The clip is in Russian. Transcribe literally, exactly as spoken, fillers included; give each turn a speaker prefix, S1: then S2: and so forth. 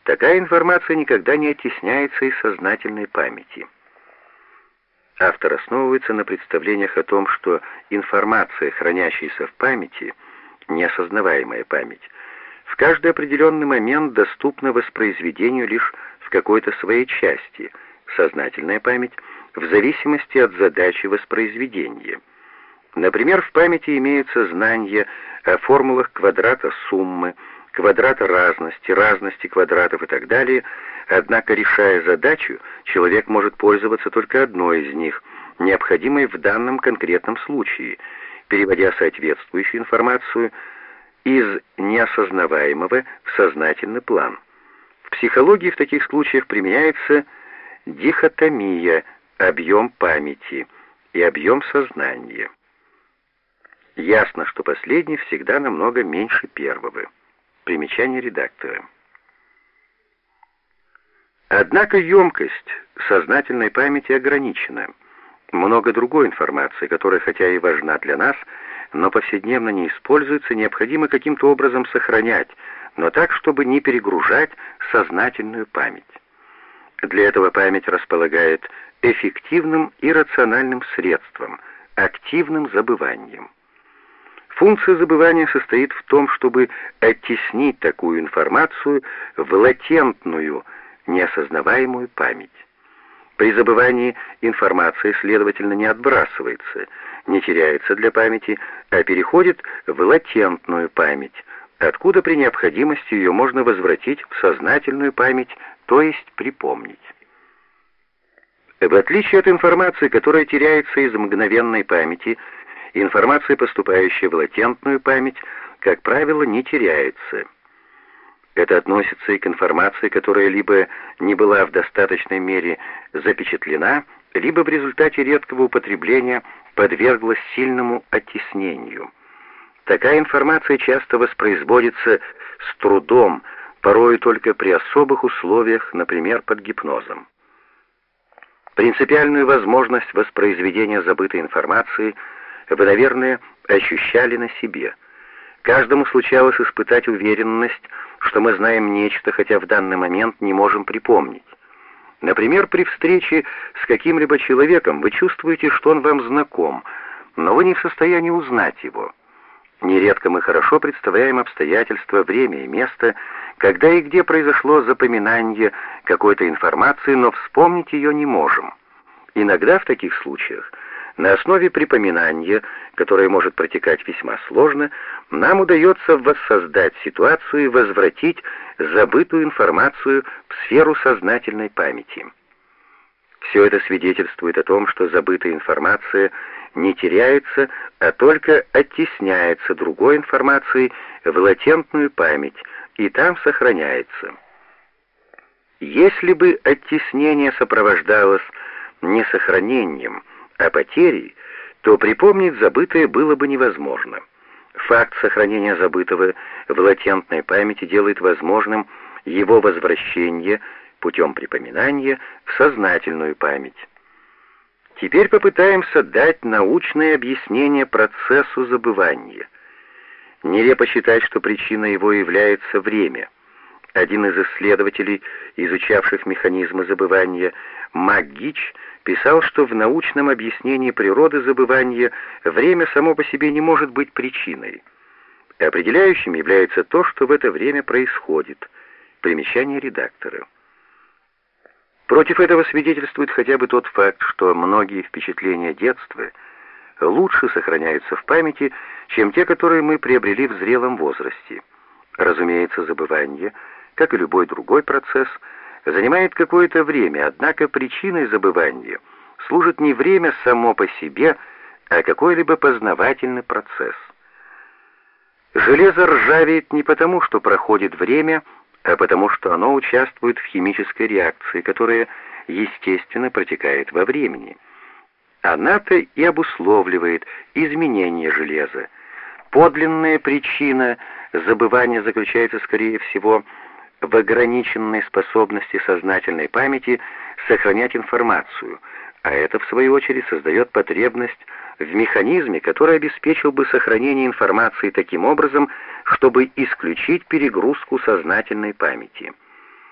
S1: такая информация никогда не оттесняется из сознательной памяти. Автор основывается на представлениях о том, что информация, хранящаяся в памяти, неосознаваемая память, в каждый определенный момент доступна воспроизведению лишь в какой-то своей части, сознательная память, в зависимости от задачи воспроизведения. Например, в памяти имеются знания о формулах квадрата суммы, квадрата разности, разности квадратов и так далее, однако, решая задачу, человек может пользоваться только одной из них, необходимой в данном конкретном случае, переводя соответствующую информацию из неосознаваемого в сознательный план. В психологии в таких случаях применяется дихотомия, объем памяти и объем сознания. Ясно, что последний всегда намного меньше первого. Примечание редактора. Однако емкость сознательной памяти ограничена. Много другой информации, которая хотя и важна для нас, но повседневно не используется, необходимо каким-то образом сохранять, но так, чтобы не перегружать сознательную память. Для этого память располагает эффективным и рациональным средством, активным забыванием. Функция забывания состоит в том, чтобы оттеснить такую информацию в латентную, неосознаваемую память. При забывании информация, следовательно, не отбрасывается, не теряется для памяти, а переходит в латентную память, откуда при необходимости ее можно возвратить в сознательную память, то есть припомнить. В отличие от информации, которая теряется из мгновенной памяти, информация, поступающая в латентную память, как правило, не теряется. Это относится и к информации, которая либо не была в достаточной мере запечатлена, либо в результате редкого употребления подверглась сильному оттеснению. Такая информация часто воспроизводится с трудом, порой только при особых условиях, например, под гипнозом. Принципиальную возможность воспроизведения забытой информации вы, наверное, ощущали на себе. Каждому случалось испытать уверенность, что мы знаем нечто, хотя в данный момент не можем припомнить. Например, при встрече с каким-либо человеком вы чувствуете, что он вам знаком, но вы не в состоянии узнать его. Нередко мы хорошо представляем обстоятельства, время и место, когда и где произошло запоминание какой-то информации, но вспомнить ее не можем. Иногда в таких случаях на основе припоминания, которое может протекать весьма сложно, нам удается воссоздать ситуацию и возвратить забытую информацию в сферу сознательной памяти. Все это свидетельствует о том, что забытая информация не теряется, а только оттесняется другой информацией в латентную память и там сохраняется. Если бы оттеснение сопровождалось не сохранением, а потерей, то припомнить забытое было бы невозможно. Факт сохранения забытого в латентной памяти делает возможным его возвращение путем припоминания в сознательную память. Теперь попытаемся дать научное объяснение процессу забывания. Нелепо считать, что причиной его является время. Один из исследователей, изучавших механизмы забывания, МакГич, писал, что в научном объяснении природы забывания время само по себе не может быть причиной. Определяющим является то, что в это время происходит. Примечание редактора. Против этого свидетельствует хотя бы тот факт, что многие впечатления детства лучше сохраняются в памяти, чем те, которые мы приобрели в зрелом возрасте. Разумеется, забывание, как и любой другой процесс, занимает какое-то время, однако причиной забывания служит не время само по себе, а какой-либо познавательный процесс. Железо ржавеет не потому, что проходит время, а потому что оно участвует в химической реакции, которая, естественно, протекает во времени. Она-то и обусловливает изменение железа. Подлинная причина забывания заключается, скорее всего, в ограниченной способности сознательной памяти сохранять информацию, а это, в свою очередь, создает потребность в механизме, который обеспечил бы сохранение информации таким образом, чтобы исключить перегрузку сознательной памяти.